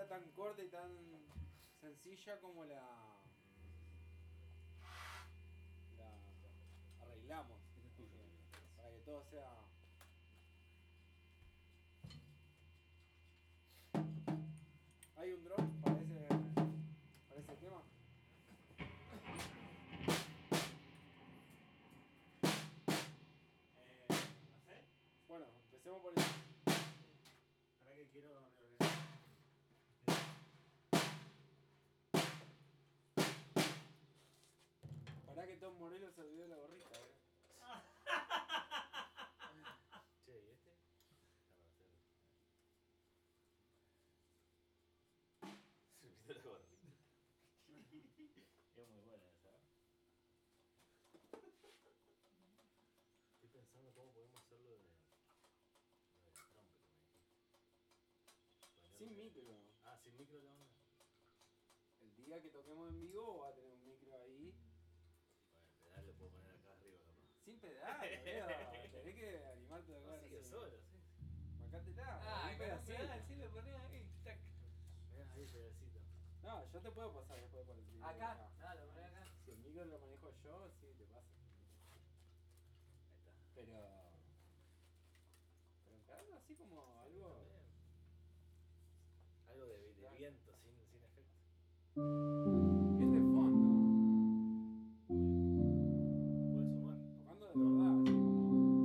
sea tan corta y tan sencilla como la arreglamos. Para que todo sea... ¿Hay un drone para ese tema? No sé. Bueno, empecemos por eso. Para que quiero reorganizar. Pará que Tom Morello se olvidó la gorrita, Che, ¿y este? No, para hacer. Se olvidó la gorrita. Es muy buena esa. Estoy pensando cómo podemos hacerlo de Trump que me dijiste. Sin micro. Ah, sin micro la onda. El día que toquemos en vivo va a tener un micro ahí. Bueno, el pedal lo puedo poner acá arriba, capaz. Sin pedal, boludo. Tenés que animarte a tocar. No, sigue solo, sí. Bancátela. Un pedacito. Sí, lo ponés ahí, tac. Mirá ahí el pedacito. No, yo te puedo pasar después por el video. Acá, no, lo ponés acá. Si el micro lo manejo yo, sí, te pasa. Ahí está. Pero encararlo así como algo... También. Algo de viento, sin efecto. Bien de fondo. Puedes sumar. Tocando de verdad, así como...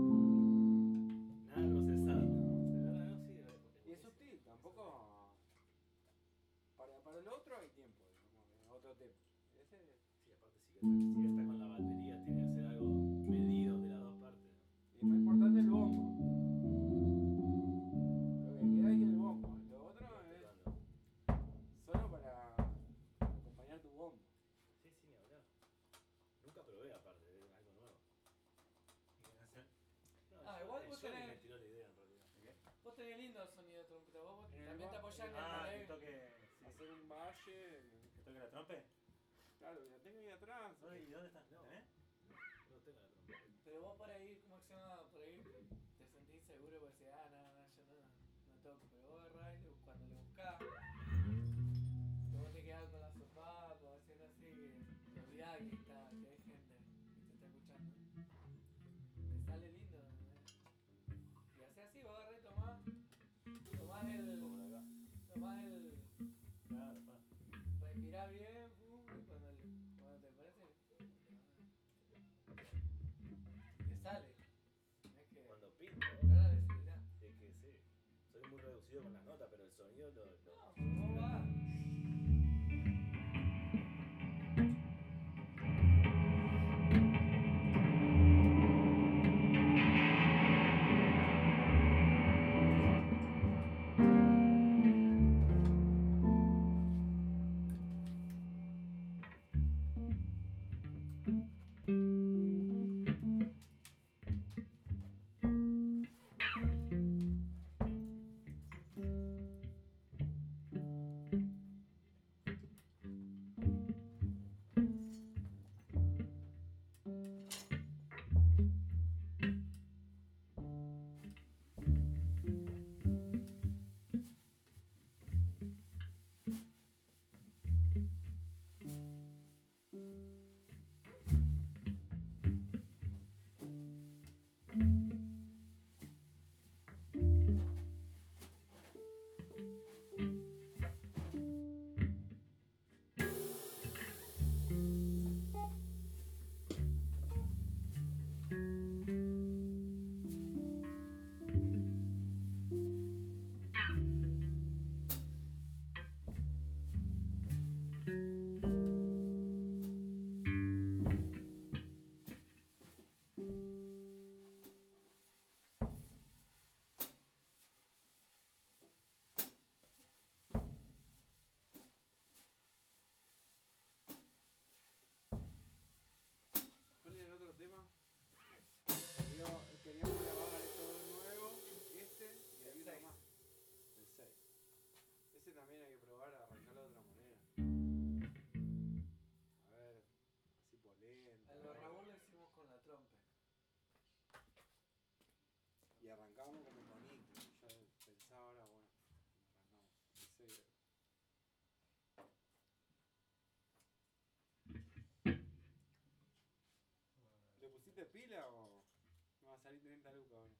Nada procesado. De verdad, no, sí. Y es sutil, tampoco... Para lo otro hay tiempo, digamos, otro tema. Ese... Sí, aparte si ya está con la batería, tiene que ser algo medido de las dos partes. Y es más importante el bombo. Lo que queda ahí es el bombo. Lo otro es solo para acompañar tu bombo. Sí, ni hablar. Nunca probé aparte, es algo nuevo. No, Igual vos Johnny tenés- me tiró la idea en realidad. Vos tenés lindo el sonido de trompeta, vos En el también te ba- apoyás en el Ah, que relevo. toque. Sí. Hacer un valle... ¿Que toque la trompe? Claro, la tengo ahí atrás. ¿Y dónde está? No. ¿Tenés? No tengo la trompa. Pero vos por ahí, como se llama, por ahí te sentís seguro porque decís, no, yo no toco. Pero vos agarrás y cuando lo buscás, vos te quedás con la sopapo, haciendo así, que te olvidás que hay gente que te está escuchando. Te sale lindo. Y así así, vos agarrás y tomás el... Claro, pa. Respirá bien, y cuando te parece, te sale. Es que Cuando pinto, ahora decidirá. es que sí. Soy muy reducido con las notas, pero el sonido lo. No, pues vos vas. pusiste pila o me va a salir 30 lucas ahora?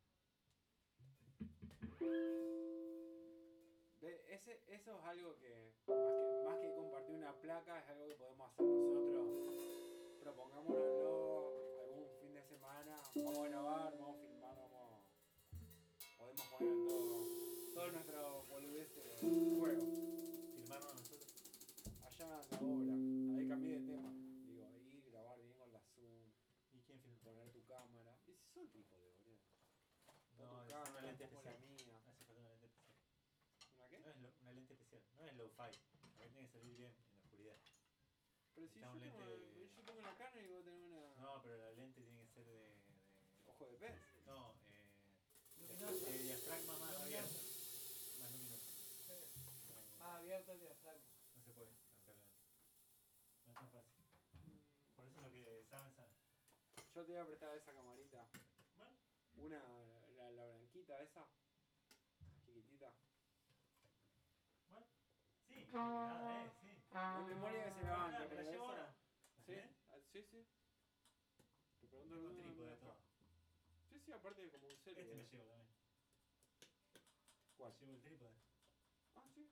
Eso es algo que más que compartir una placa, es algo que podemos hacer nosotros. Propongámonoslo algún fin de semana, vamos a grabar, vamos a filmar, podemos poner todo nuestro boludeces en juego. Filmarnos nosotros. Allá en la obra, ahí cambié de tema. Digo, ahí grabar bien con la Zoom, ¿Y quién filmó? poner tu cámara. Y si son trípode, boludo. No, Tu es una cámara, lente pongo la especial. mía. Hace falta una lente especial. ¿Una qué? No es una lente especial, no es low-fi. A ver, tiene que salir bien en la oscuridad. Pero si Está yo un tengo, lente- yo tengo una Canon y vos tenés una No, pero la lente tiene que ser de ojo de pez. no, Luminosa. de diafragma más Luminosa. abierto. Más luminoso. Sí. No, Más abierto el diafragma. no se puede arrancar la lente. No es tan fácil. Por eso lo que saben. Yo te voy a prestar esa camarita. Bueno, La blanquita esa. Chiquitita. bueno. Sí, nada, sí. No hay memoria que se levante, Me la pero llevo esa- ahora. ¿Sí? ¿Eh? Sí, sí. Te pregunto Tengo dónde trípode está. todo. Sí, sí, aparte de como un celu. Este me llevo también. ¿Cuál? Llevo el trípode. Ah, sí.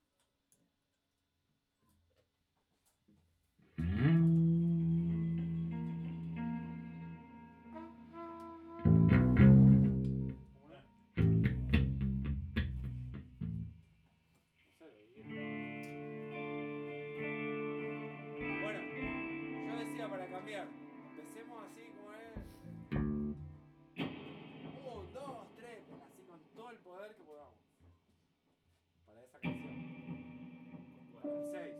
¿Cómo no? No sé, lo diría. Bueno, yo decía para cambiar. Empecemos así como es. 1, 2, 3, así con todo el poder que podamos. Para esa canción. Para el 6.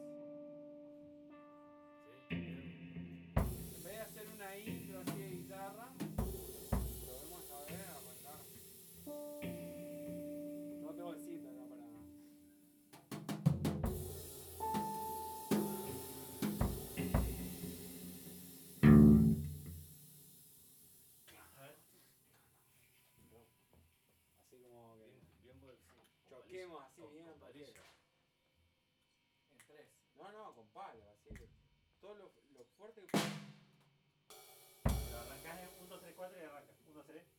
En vez de hacer una intro así de guitarra, probemos a ver, arrancar. No tengo el cita acá para. A ver. Así como que Bien por el sí. choquemos así Con- bien. con varilla. En 3. No, con palo, así que. Todo lo fuerte que pueda. Pero arrancás en 1, 2, 3, 4 y arrancas. 1, 2, 3.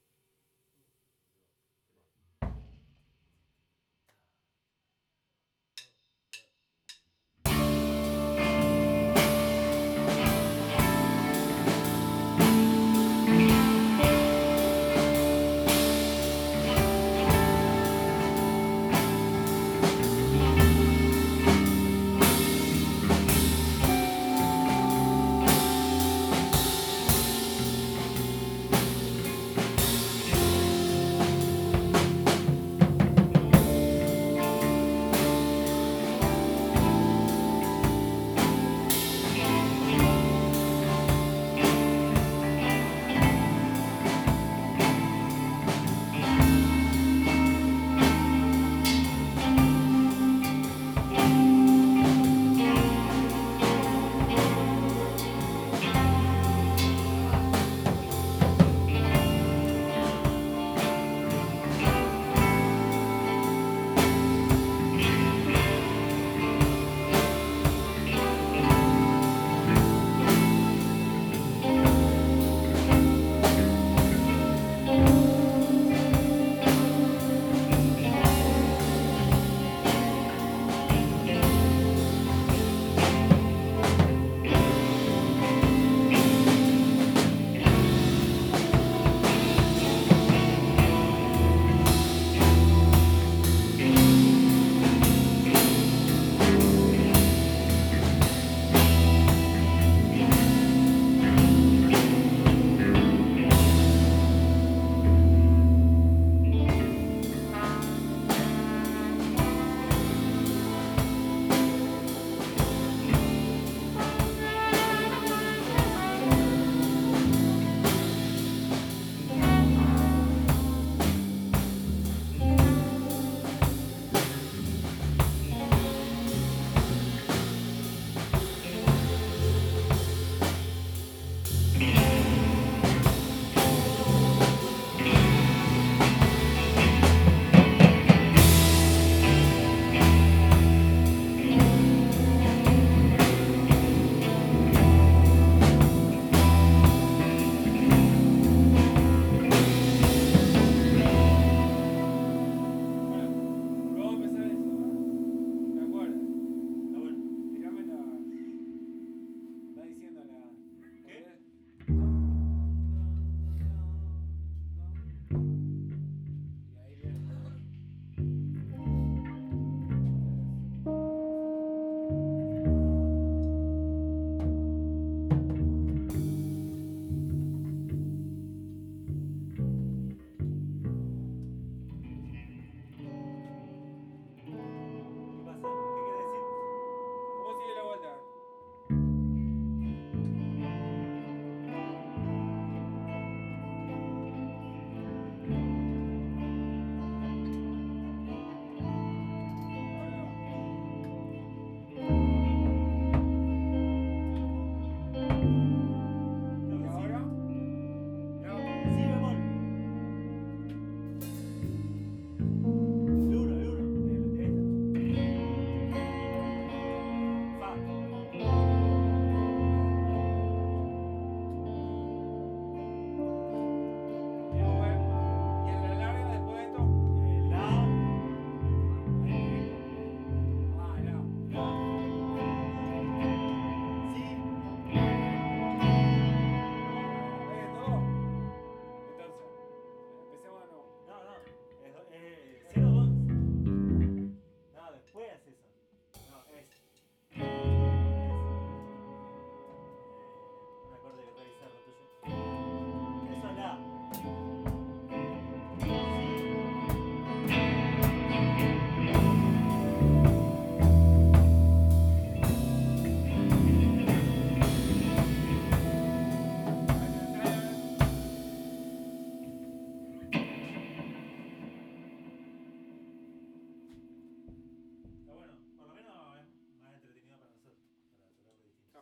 Thank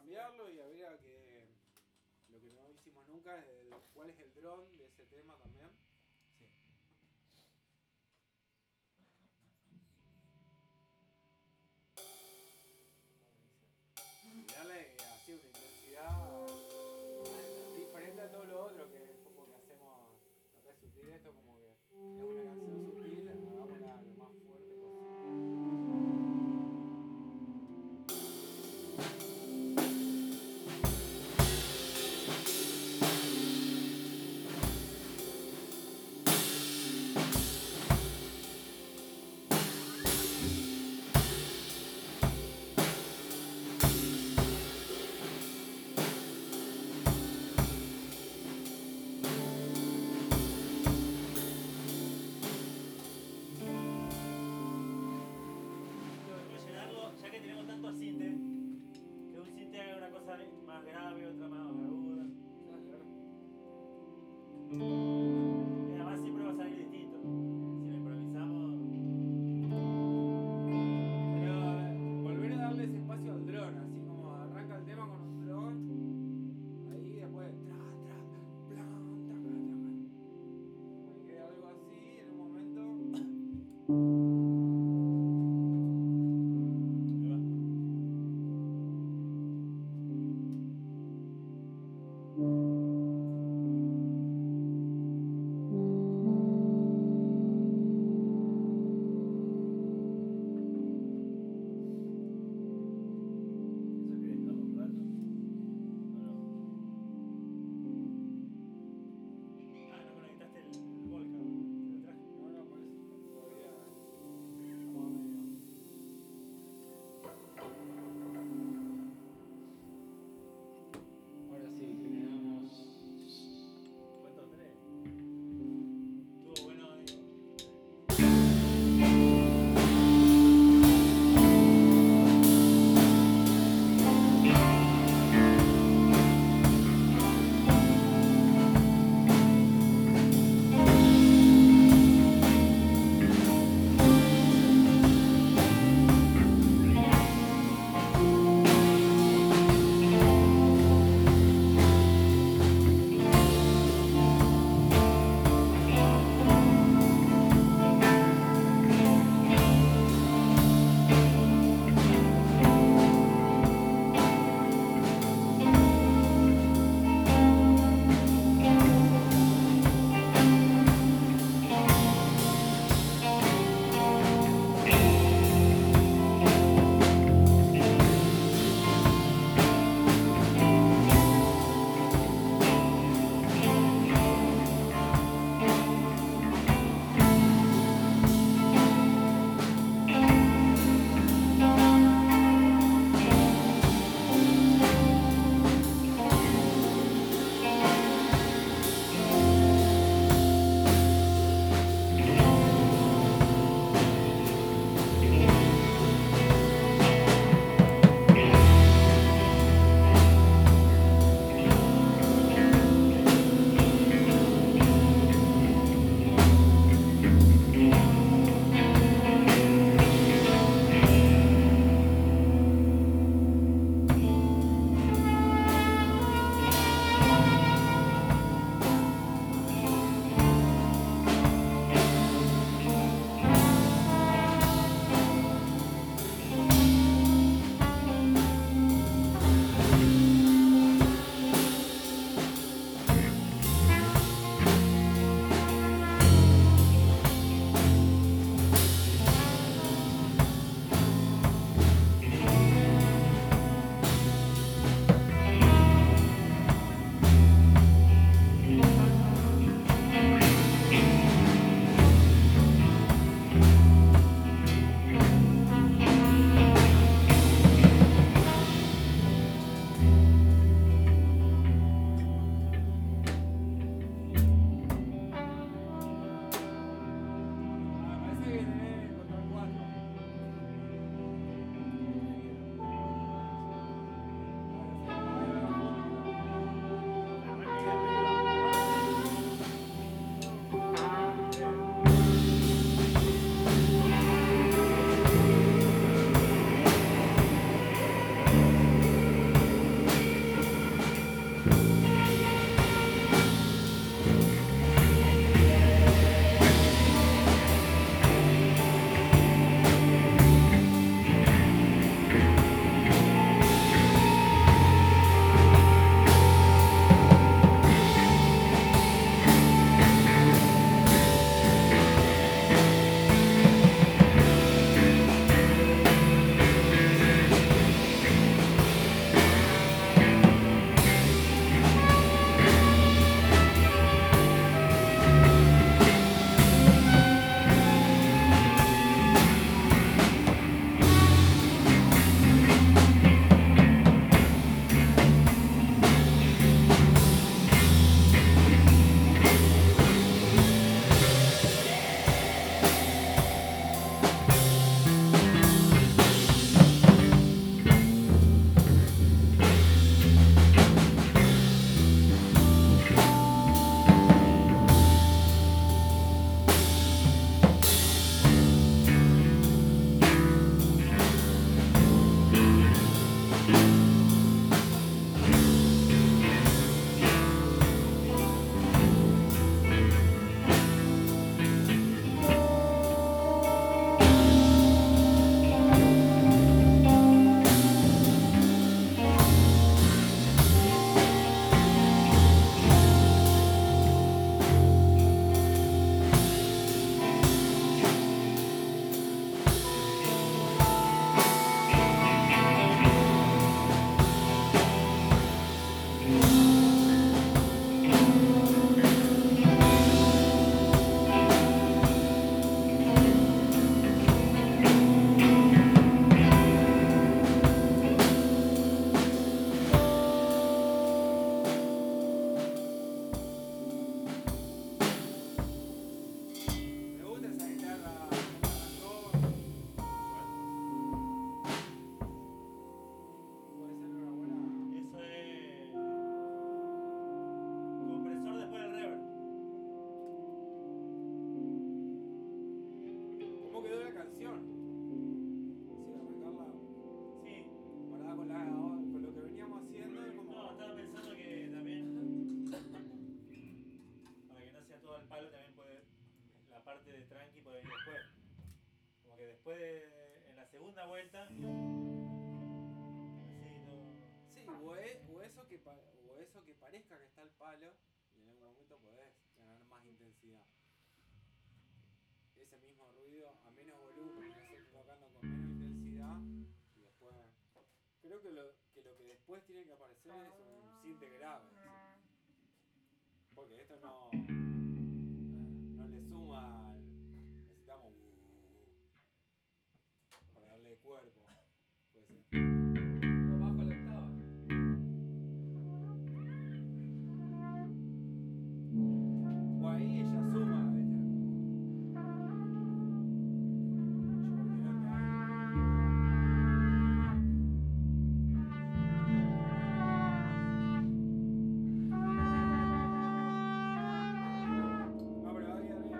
cambiarlo y habría que... Lo que no hicimos nunca es cuál es el dron de ese tema también. Sí. Y darle así una intensidad diferente a todo lo otro que es como que hacemos. Acá es sutil esto, como que es una canción sutil, hagámosla lo más fuerte posible. segunda vuelta. Así todo. Sí, o eso que parezca que está el palo y en algún momento podés tener más intensidad. Ese mismo ruido a menos volumen, eso tocando con menos intensidad y después. Creo que lo que después tiene que aparecer es un sinte grave. Porque esto no le suma. Necesitamos para darle cuerpo. Puede ser. O bajo la octava. O ahí ella suma, ¿viste? No, pero ahí arriba.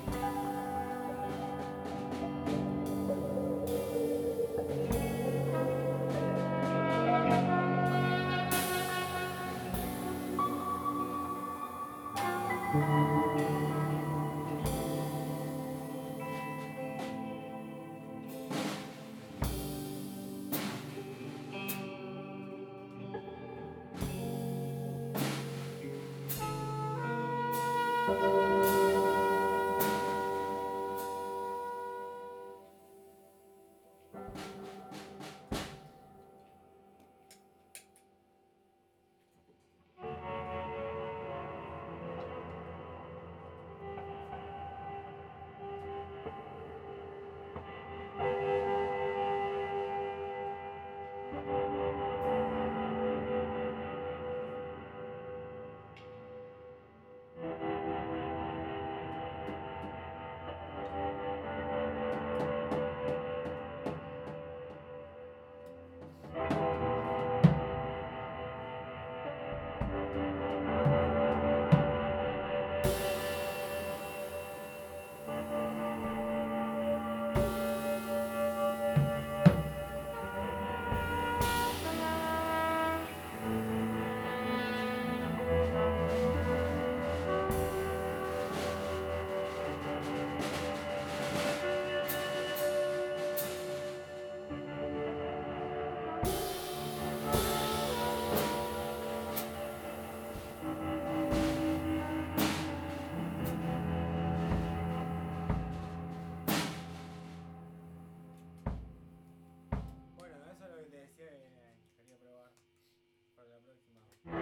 Bueno, eso es lo que te decía que quería probar para la próxima.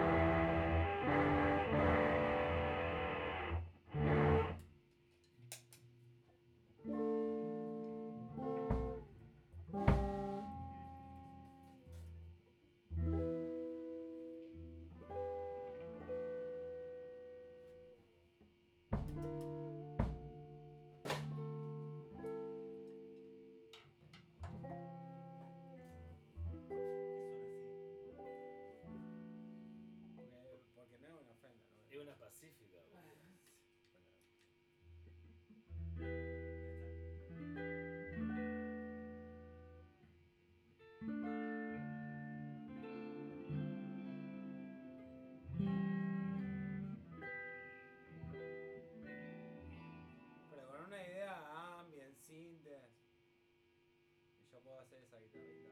Porque no es una ofrenda, ¿no? Es una pacífica, boludo. Pero con una idea ambient, sintes. Y yo puedo hacer esa guitarrita.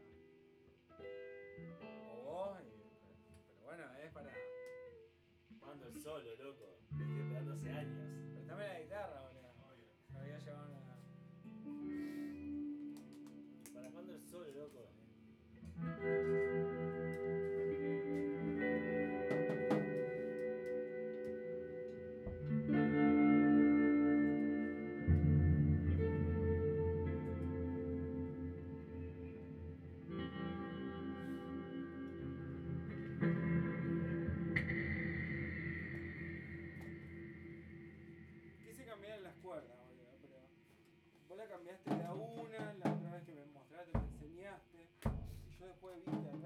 O vos, pero bueno, es para. ¿Cuándo el solo, loco? Lo estoy esperando hace años. Prestame la guitarra, boludo. Me había llevado una. ¿Para cuándo el solo, loco? Quise cambiar las cuerdas, boludo, pero. Vos la cambiaste de a una, la otra vez que me mostraste, me enseñaste. Y yo después vi que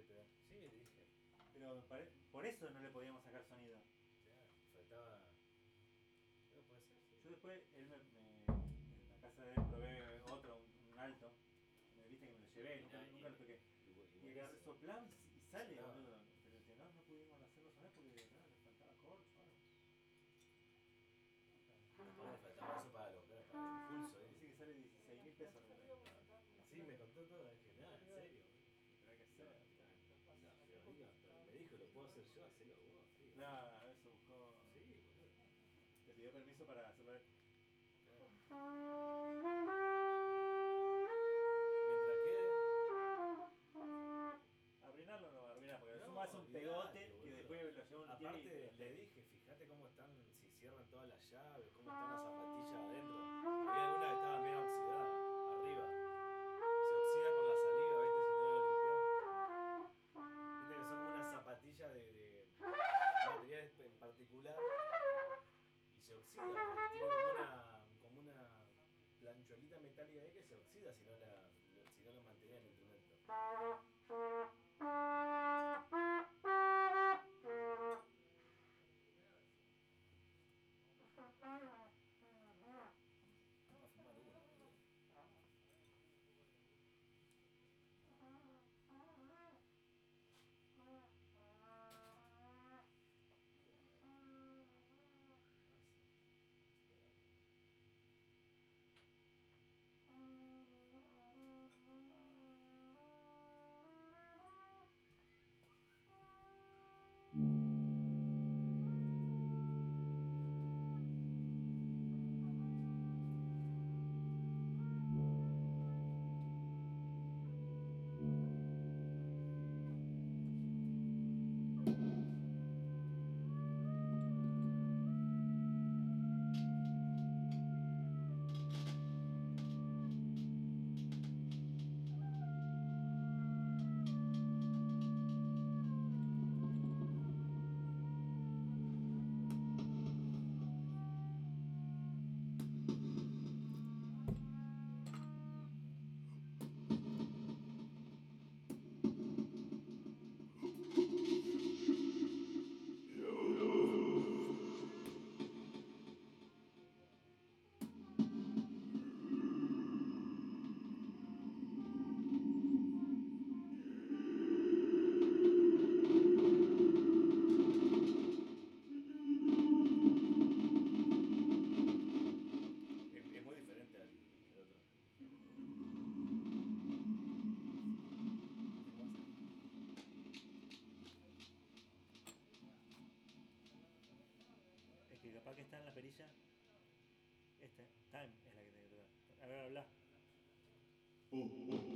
pero. Sí, dije. Pero por eso no le podíamos sacar sonido. Claro, faltaba. No puede ser, sí. Yo después, en la casa de él probé otro, un alto. Viste que me lo llevé, nunca lo toqué. Y agarré, soplaba y sale, Sonaba. boludo. Pero el tenor no pudimos hacerlo sonar porque le faltaba corcho o algo. Ahora faltaba eso para lograr, para el impulso, Dice que sale 16.000 pesos. Sí, me contó todo, dije, nada, en serio. Tendrá que ser. Pero me dijo, lo puedo hacer yo, hacelo vos, sí. Claro, eso buscó. Sí, boludo. Te pidió permiso para hacerlo él. Claro. Mientras quede. Arruinarlo no va a arruinar, porque No, suma hace un olvidate, pegote que boludo. después lo lleva un tiempo Aparte y. le dije, fíjate cómo están, si cierran todas las llaves, cómo están las zapatillas adentro. Había alguna que estaba medio oxidada, arriba. Se oxida con la saliva, ¿viste? Si no lo limpias. Viste que son como unas zapatillas de material en particular. Y se oxida, porque tiene como una plancholita metálica ahí que se oxida si no la mantenía el instrumento. Vamos a fumar uno, boludo. Es muy diferente al otro. Es que capaz que está en la perilla. Time es la que tiene que tocar. A ver, habla.